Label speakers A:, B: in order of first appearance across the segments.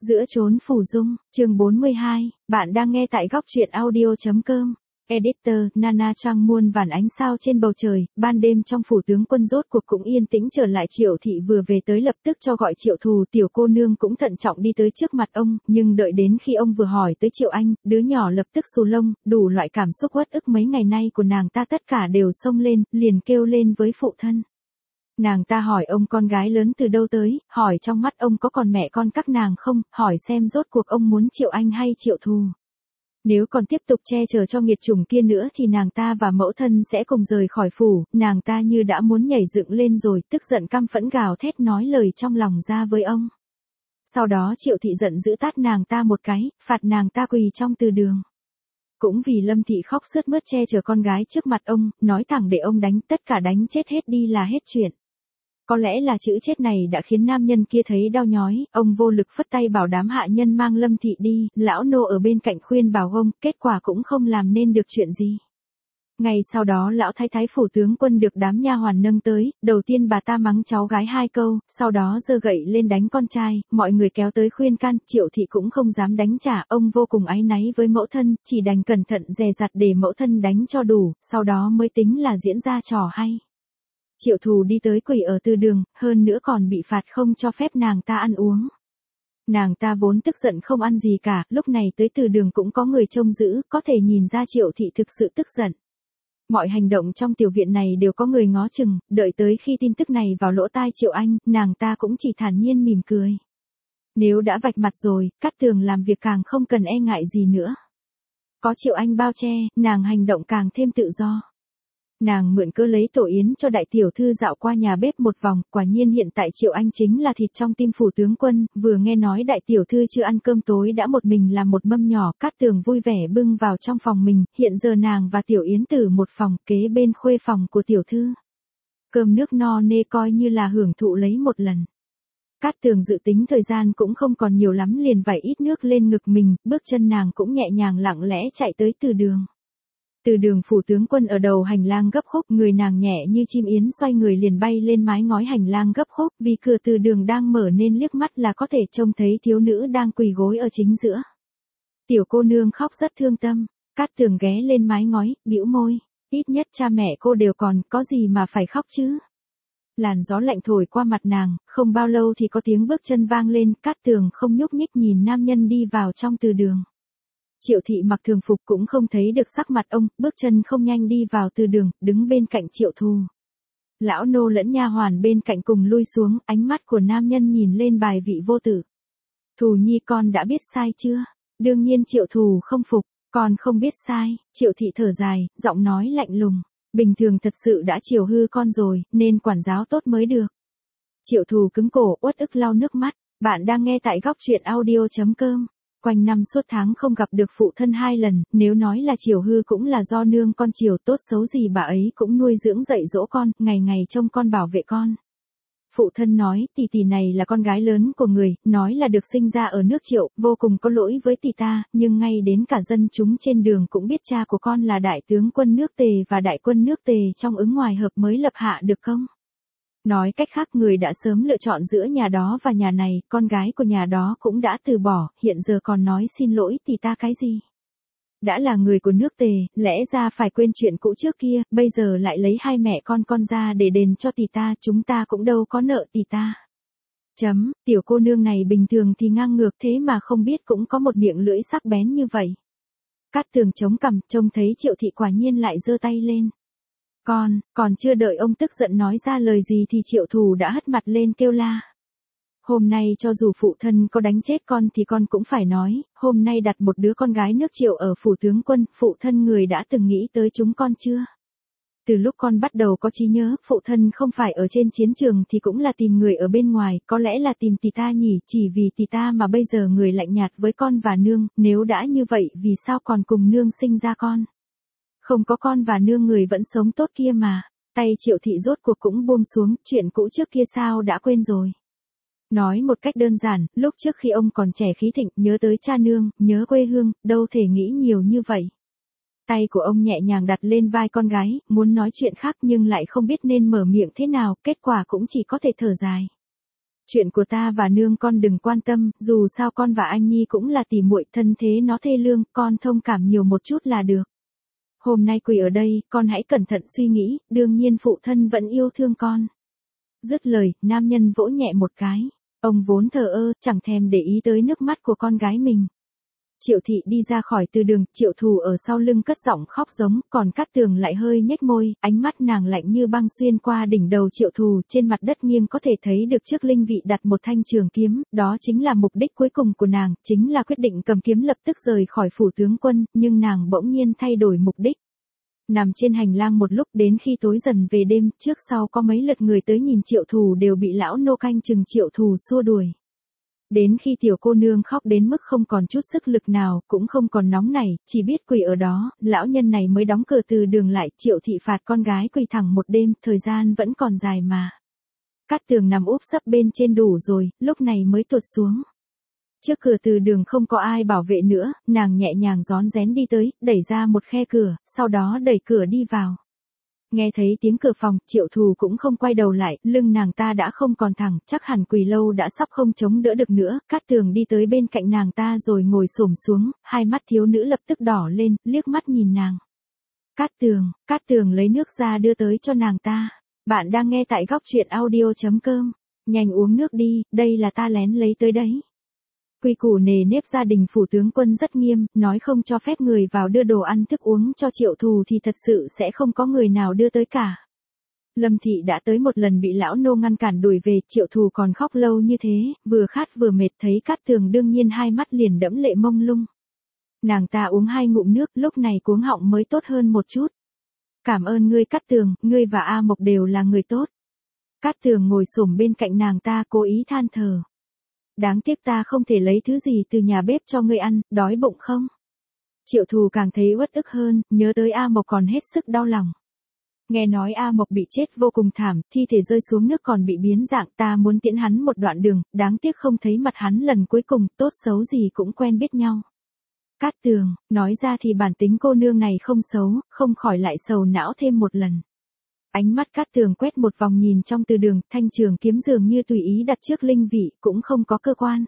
A: Giữa chốn phủ dung, chương 42, bạn đang nghe tại góc truyện audio.com. Editor, Nana Trang muôn vàn ánh sao trên bầu trời, ban đêm trong phủ tướng quân rốt cuộc cũng yên tĩnh trở lại. Triệu thị vừa về tới lập tức cho gọi Triệu Thù. Tiểu cô nương cũng thận trọng đi tới trước mặt ông, nhưng đợi đến khi ông vừa hỏi tới Triệu Anh, đứa nhỏ lập tức xù lông, đủ loại cảm xúc uất ức mấy ngày nay của nàng ta tất cả đều xông lên, liền kêu lên với phụ thân. Nàng ta hỏi ông con gái lớn từ đâu tới, hỏi trong mắt ông có còn mẹ con các nàng không, hỏi xem rốt cuộc ông muốn Triệu Anh hay Triệu Thù. Nếu còn tiếp tục che chở cho nghiệt chủng kia nữa thì nàng ta và mẫu thân sẽ cùng rời khỏi phủ. Nàng ta như đã muốn nhảy dựng lên rồi, tức giận căm phẫn gào thét nói lời trong lòng ra với ông. Sau đó Triệu thị giận dữ tát nàng ta một cái, phạt nàng ta quỳ trong từ đường. Cũng vì Lâm thị khóc sướt mướt che chở con gái trước mặt ông, nói thẳng để ông đánh, tất cả đánh chết hết đi là hết chuyện. Có lẽ là chữ chết này đã khiến nam nhân kia thấy đau nhói, ông vô lực phất tay bảo đám hạ nhân mang Lâm thị đi, lão nô ở bên cạnh khuyên bảo ông, kết quả cũng không làm nên được chuyện gì. Ngày sau đó lão thái thái phủ tướng quân được đám nha hoàn nâng tới, đầu tiên bà ta mắng cháu gái 2 câu, sau đó giơ gậy lên đánh con trai, mọi người kéo tới khuyên can, Triệu thị cũng không dám đánh trả, ông vô cùng áy náy với mẫu thân, chỉ đành cẩn thận dè dặt để mẫu thân đánh cho đủ, sau đó mới tính là diễn ra trò hay. Triệu Thù đi tới quỳ ở từ đường, hơn nữa còn bị phạt không cho phép nàng ta ăn uống. Nàng ta vốn tức giận không ăn gì cả, lúc này tới từ đường cũng có người trông giữ, có thể nhìn ra Triệu thị thực sự tức giận. Mọi hành động trong tiểu viện này đều có người ngó chừng, đợi tới khi tin tức này vào lỗ tai Triệu Anh, nàng ta cũng chỉ thản nhiên mỉm cười. Nếu đã vạch mặt rồi, Cát Tường làm việc càng không cần e ngại gì nữa. Có Triệu Anh bao che, nàng hành động càng thêm tự do. Nàng mượn cớ lấy tổ yến cho đại tiểu thư dạo qua nhà bếp một vòng, quả nhiên hiện tại Triệu Anh chính là thịt trong tim phủ tướng quân, vừa nghe nói đại tiểu thư chưa ăn cơm tối đã một mình làm một mâm nhỏ, Cát Tường vui vẻ bưng vào trong phòng mình, hiện giờ nàng và tiểu yến tử một phòng, kế bên khuê phòng của tiểu thư. Cơm nước no nê coi như là hưởng thụ lấy một lần. Cát Tường dự tính thời gian cũng không còn nhiều lắm liền vẩy ít nước lên ngực mình, bước chân nàng cũng nhẹ nhàng lặng lẽ chạy tới từ đường. Từ đường phủ tướng quân ở đầu hành lang gấp khúc, người nàng nhẹ như chim yến xoay người liền bay lên mái ngói hành lang gấp khúc, vì cửa từ đường đang mở nên liếc mắt là có thể trông thấy thiếu nữ đang quỳ gối ở chính giữa. Tiểu cô nương khóc rất thương tâm, Cát Tường ghé lên mái ngói, bĩu môi, ít nhất cha mẹ cô đều còn, có gì mà phải khóc chứ. Làn gió lạnh thổi qua mặt nàng, không bao lâu thì có tiếng bước chân vang lên, Cát Tường không nhúc nhích nhìn nam nhân đi vào trong từ đường. Triệu thị mặc thường phục cũng không thấy được sắc mặt ông, bước chân không nhanh đi vào từ đường, đứng bên cạnh Triệu Thù. Lão nô lẫn nha hoàn bên cạnh cùng lui xuống, ánh mắt của nam nhân nhìn lên bài vị vô tử. Thù nhi con đã biết sai chưa? Đương nhiên Triệu Thù không phục, con không biết sai, Triệu thị thở dài, giọng nói lạnh lùng. Bình thường thật sự đã chiều hư con rồi, nên quản giáo tốt mới được. Triệu Thù cứng cổ, uất ức lau nước mắt, bạn đang nghe tại góc truyện audio.com. Quanh năm suốt tháng không gặp được phụ thân 2 lần, nếu nói là chiều hư cũng là do nương con chiều, tốt xấu gì bà ấy cũng nuôi dưỡng dạy dỗ con, ngày ngày trông con bảo vệ con. Phụ thân nói, tỷ tỷ này là con gái lớn của người, nói là được sinh ra ở nước Triệu, vô cùng có lỗi với tỷ ta, nhưng ngay đến cả dân chúng trên đường cũng biết cha của con là đại tướng quân nước Tề và đại quân nước Tề trong ứng ngoài hợp mới lập hạ được không? Nói cách khác người đã sớm lựa chọn giữa nhà đó và nhà này, con gái của nhà đó cũng đã từ bỏ, hiện giờ còn nói xin lỗi tỷ ta cái gì? Đã là người của nước Tề, lẽ ra phải quên chuyện cũ trước kia, bây giờ lại lấy 2 mẹ con ra để đền cho tỷ ta, chúng ta cũng đâu có nợ tỷ ta. Tiểu cô nương này bình thường thì ngang ngược thế mà không biết cũng có một miệng lưỡi sắc bén như vậy. Cát Tường chống cằm, trông thấy Triệu thị quả nhiên lại giơ tay lên. Còn chưa đợi ông tức giận nói ra lời gì thì Triệu Thù đã hất mặt lên kêu la. Hôm nay cho dù phụ thân có đánh chết con thì con cũng phải nói, hôm nay đặt một đứa con gái nước Triệu ở phủ tướng quân, phụ thân người đã từng nghĩ tới chúng con chưa? Từ lúc con bắt đầu có trí nhớ, phụ thân không phải ở trên chiến trường thì cũng là tìm người ở bên ngoài, có lẽ là tìm tỷ ta nhỉ, chỉ vì tỷ ta mà bây giờ người lạnh nhạt với con và nương, nếu đã như vậy vì sao còn cùng nương sinh ra con? Không có con và nương người vẫn sống tốt kia mà. Tay Triệu thị rốt cuộc cũng buông xuống, chuyện cũ trước kia sao đã quên rồi. Nói một cách đơn giản, lúc trước khi ông còn trẻ khí thịnh, nhớ tới cha nương, nhớ quê hương, đâu thể nghĩ nhiều như vậy. Tay của ông nhẹ nhàng đặt lên vai con gái, muốn nói chuyện khác nhưng lại không biết nên mở miệng thế nào, kết quả cũng chỉ có thể thở dài. Chuyện của ta và nương con đừng quan tâm, dù sao con và anh Nhi cũng là tỉ muội, thân thế nó thê lương, con thông cảm nhiều một chút là được. Hôm nay quỳ ở đây, con hãy cẩn thận suy nghĩ, đương nhiên phụ thân vẫn yêu thương con. Dứt lời, nam nhân vỗ nhẹ một cái. Ông vốn thờ ơ, chẳng thèm để ý tới nước mắt của con gái mình. Triệu thị đi ra khỏi từ đường, Triệu Thù ở sau lưng cất giọng khóc giống, còn Cát Tường lại hơi nhếch môi, ánh mắt nàng lạnh như băng xuyên qua đỉnh đầu Triệu Thù, trên mặt đất nghiêng có thể thấy được trước linh vị đặt một thanh trường kiếm, đó chính là mục đích cuối cùng của nàng, chính là quyết định cầm kiếm lập tức rời khỏi phủ tướng quân, nhưng nàng bỗng nhiên thay đổi mục đích. Nằm trên hành lang một lúc đến khi tối dần về đêm, trước sau có mấy lượt người tới nhìn Triệu Thù đều bị lão nô canh chừng Triệu Thù xua đuổi. Đến khi tiểu cô nương khóc đến mức không còn chút sức lực nào, cũng không còn nóng nảy, chỉ biết quỳ ở đó, lão nhân này mới đóng cửa từ đường lại, Triệu thị phạt con gái quỳ thẳng một đêm, thời gian vẫn còn dài mà. Cát Tường nằm úp sấp bên trên đủ rồi, lúc này mới tuột xuống. Trước cửa từ đường không có ai bảo vệ nữa, nàng nhẹ nhàng rón rén đi tới, đẩy ra một khe cửa, sau đó đẩy cửa đi vào. Nghe thấy tiếng cửa phòng, Triệu Thù cũng không quay đầu lại, lưng nàng ta đã không còn thẳng, chắc hẳn quỳ lâu đã sắp không chống đỡ được nữa, Cát Tường đi tới bên cạnh nàng ta rồi ngồi xổm xuống, hai mắt thiếu nữ lập tức đỏ lên, liếc mắt nhìn nàng. Cát Tường lấy nước ra đưa tới cho nàng ta. Bạn đang nghe tại góc truyện audio.com. Nhanh uống nước đi, đây là ta lén lấy tới đấy. Quy củ nề nếp gia đình phủ tướng quân rất nghiêm, nói không cho phép người vào đưa đồ ăn thức uống cho Triệu Thù thì thật sự sẽ không có người nào đưa tới cả. Lâm thị đã tới một lần bị lão nô ngăn cản đuổi về, Triệu Thù còn khóc lâu như thế, vừa khát vừa mệt, thấy Cát Tường đương nhiên hai mắt liền đẫm lệ mông lung. Nàng ta uống 2 ngụm nước, lúc này cuống họng mới tốt hơn một chút. Cảm ơn ngươi Cát Tường, ngươi và A Mộc đều là người tốt. Cát Tường ngồi xổm bên cạnh nàng ta cố ý than thở. Đáng tiếc ta không thể lấy thứ gì từ nhà bếp cho ngươi ăn, đói bụng không? Triệu Thù càng thấy uất ức hơn, nhớ tới A Mộc còn hết sức đau lòng. Nghe nói A Mộc bị chết vô cùng thảm, thi thể rơi xuống nước còn bị biến dạng, ta muốn tiễn hắn một đoạn đường, đáng tiếc không thấy mặt hắn lần cuối cùng, tốt xấu gì cũng quen biết nhau. Cát Tường, nói ra thì bản tính cô nương này không xấu, không khỏi lại sầu não thêm một lần. Ánh mắt Cát Tường quét một vòng nhìn trong từ đường, thanh trường kiếm dường như tùy ý đặt trước linh vị, cũng không có cơ quan.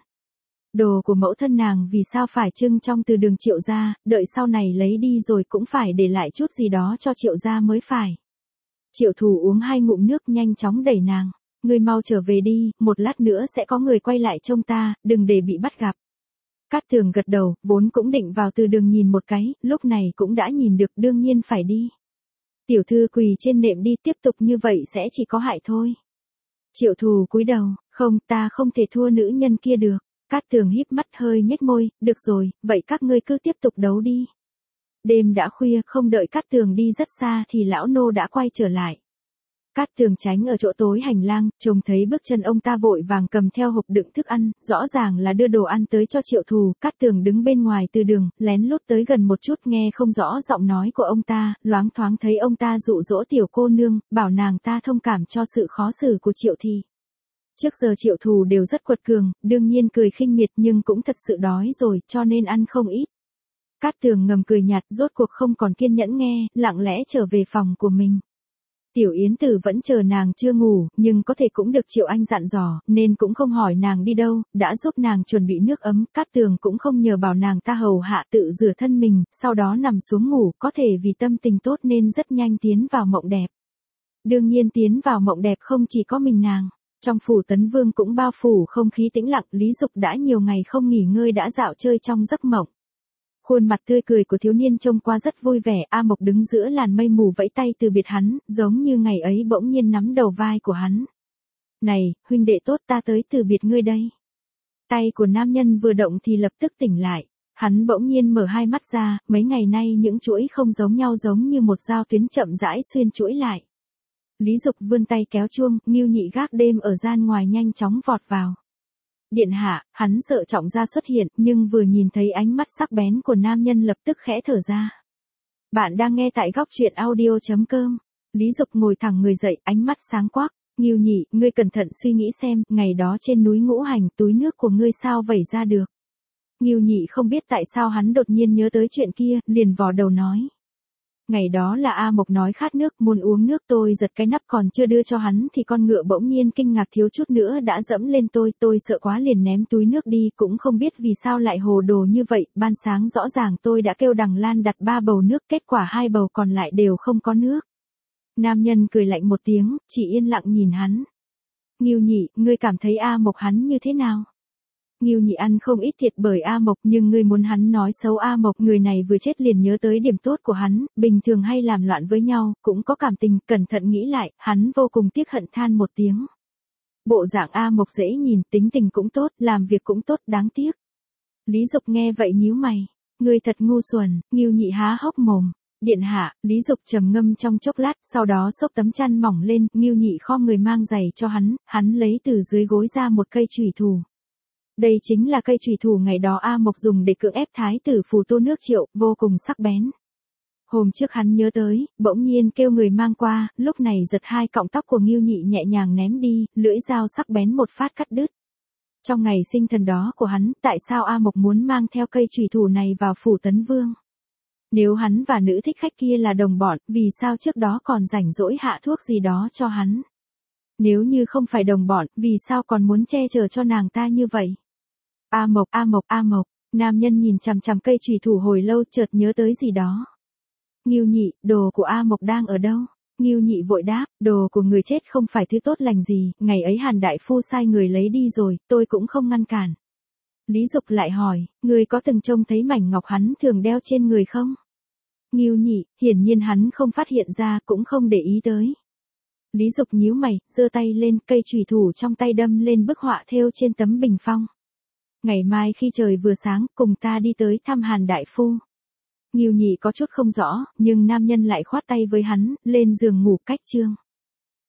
A: Đồ của mẫu thân nàng vì sao phải trưng trong từ đường Triệu gia, đợi sau này lấy đi rồi cũng phải để lại chút gì đó cho Triệu gia mới phải. Triệu Thù uống 2 ngụm nước nhanh chóng đẩy nàng. Ngươi mau trở về đi, một lát nữa sẽ có người quay lại trông ta, đừng để bị bắt gặp. Cát Tường gật đầu, vốn cũng định vào từ đường nhìn một cái, lúc này cũng đã nhìn được, đương nhiên phải đi. Tiểu thư quỳ trên nệm đi, tiếp tục như vậy sẽ chỉ có hại thôi. Triệu Thù cúi đầu, không, ta không thể thua nữ nhân kia được. Cát Tường híp mắt hơi nhếch môi, được rồi, vậy các ngươi cứ tiếp tục đấu đi. Đêm đã khuya, không đợi Cát Tường đi rất xa thì lão nô đã quay trở lại. Cát Tường tránh ở chỗ tối hành lang, trông thấy bước chân ông ta vội vàng cầm theo hộp đựng thức ăn, rõ ràng là đưa đồ ăn tới cho Triệu Thù. Cát Tường đứng bên ngoài từ đường, lén lút tới gần một chút nghe không rõ giọng nói của ông ta, loáng thoáng thấy ông ta dụ dỗ tiểu cô nương, bảo nàng ta thông cảm cho sự khó xử của Triệu thị. Trước giờ Triệu Thù đều rất quật cường, đương nhiên cười khinh miệt nhưng cũng thật sự đói rồi, cho nên ăn không ít. Cát Tường ngầm cười nhạt, rốt cuộc không còn kiên nhẫn nghe, lặng lẽ trở về phòng của mình. Tiểu Yến Tử vẫn chờ nàng chưa ngủ, nhưng có thể cũng được Triệu Anh dặn dò, nên cũng không hỏi nàng đi đâu, đã giúp nàng chuẩn bị nước ấm, Cát Tường cũng không nhờ bảo nàng ta hầu hạ, tự rửa thân mình, sau đó nằm xuống ngủ, có thể vì tâm tình tốt nên rất nhanh tiến vào mộng đẹp. Đương nhiên tiến vào mộng đẹp không chỉ có mình nàng, trong phủ Tấn Vương cũng bao phủ không khí tĩnh lặng, Lý Dục đã nhiều ngày không nghỉ ngơi đã dạo chơi trong giấc mộng. Khuôn mặt tươi cười của thiếu niên trông qua rất vui vẻ, A Mộc đứng giữa làn mây mù vẫy tay từ biệt hắn, giống như ngày ấy bỗng nhiên nắm đầu vai của hắn. Này, huynh đệ tốt, ta tới từ biệt ngươi đây. Tay của nam nhân vừa động thì lập tức tỉnh lại. Hắn bỗng nhiên mở hai mắt ra, mấy ngày nay những chuỗi không giống nhau giống như một dao tuyến chậm rãi xuyên chuỗi lại. Lý Dục vươn tay kéo chuông, Ngưu Nhị gác đêm ở gian ngoài nhanh chóng vọt vào. Điện hạ, hắn sợ Trọng Gia xuất hiện, nhưng vừa nhìn thấy ánh mắt sắc bén của nam nhân lập tức khẽ thở ra. Bạn đang nghe tại góc truyện audio.com. Lý Dục ngồi thẳng người dậy, ánh mắt sáng quắc. Ngưu Nhị, ngươi cẩn thận suy nghĩ xem, ngày đó trên núi Ngũ Hành, túi nước của ngươi sao vẩy ra được. Ngưu Nhị không biết tại sao hắn đột nhiên nhớ tới chuyện kia, liền vò đầu nói. Ngày đó là A Mộc nói khát nước, muốn uống nước, tôi giật cái nắp còn chưa đưa cho hắn thì con ngựa bỗng nhiên kinh ngạc thiếu chút nữa đã dẫm lên tôi sợ quá liền ném túi nước đi, cũng không biết vì sao lại hồ đồ như vậy, ban sáng rõ ràng tôi đã kêu Đằng Lan đặt 3 bầu nước, kết quả 2 bầu còn lại đều không có nước. Nam nhân cười lạnh một tiếng, chỉ yên lặng nhìn hắn. Ngưu Nhị, ngươi cảm thấy A Mộc hắn như thế nào? Ngưu Nhị ăn không ít thiệt bởi A Mộc, nhưng ngươi muốn hắn nói xấu A Mộc, người này vừa chết liền nhớ tới điểm tốt của hắn, bình thường hay làm loạn với nhau, cũng có cảm tình, cẩn thận nghĩ lại, hắn vô cùng tiếc hận than một tiếng. Bộ dạng A Mộc dễ nhìn, tính tình cũng tốt, làm việc cũng tốt, đáng tiếc. Lý Dục nghe vậy nhíu mày, ngươi thật ngu xuẩn. Ngưu Nhị há hốc mồm. Điện hạ, Lý Dục trầm ngâm trong chốc lát, sau đó xốc tấm chăn mỏng lên, Ngưu Nhị khom người mang giày cho hắn lấy từ dưới gối ra một cây chùy thủ. Đây chính là cây chùy thủ ngày đó A Mộc dùng để cưỡng ép thái tử Phù Tô Nước Triệu, vô cùng sắc bén. Hôm trước hắn nhớ tới, bỗng nhiên kêu người mang qua, lúc này giật 2 cọng tóc của Ngưu Nhị nhẹ nhàng ném đi, lưỡi dao sắc bén một phát cắt đứt. Trong ngày sinh thần đó của hắn, tại sao A Mộc muốn mang theo cây chùy thủ này vào phủ Tấn Vương? Nếu hắn và nữ thích khách kia là đồng bọn, vì sao trước đó còn rảnh rỗi hạ thuốc gì đó cho hắn? Nếu như không phải đồng bọn, vì sao còn muốn che chở cho nàng ta như vậy? A Mộc, A Mộc, A Mộc, nam nhân nhìn chằm chằm cây chùy thủ hồi lâu chợt nhớ tới gì đó. Ngưu Nhị, đồ của A Mộc đang ở đâu? Ngưu Nhị vội đáp, đồ của người chết không phải thứ tốt lành gì, ngày ấy Hàn đại phu sai người lấy đi rồi, tôi cũng không ngăn cản. Lý Dục lại hỏi, người có từng trông thấy mảnh ngọc hắn thường đeo trên người không? Ngưu Nhị, hiển nhiên hắn không phát hiện ra, cũng không để ý tới. Lý Dục nhíu mày, giơ tay lên, cây chùy thủ trong tay đâm lên bức họa thêu trên tấm bình phong. Ngày mai khi trời vừa sáng, cùng ta đi tới thăm Hàn đại phu. Ngưu Nhị có chút không rõ, nhưng nam nhân lại khoát tay với hắn, lên giường ngủ cách chương.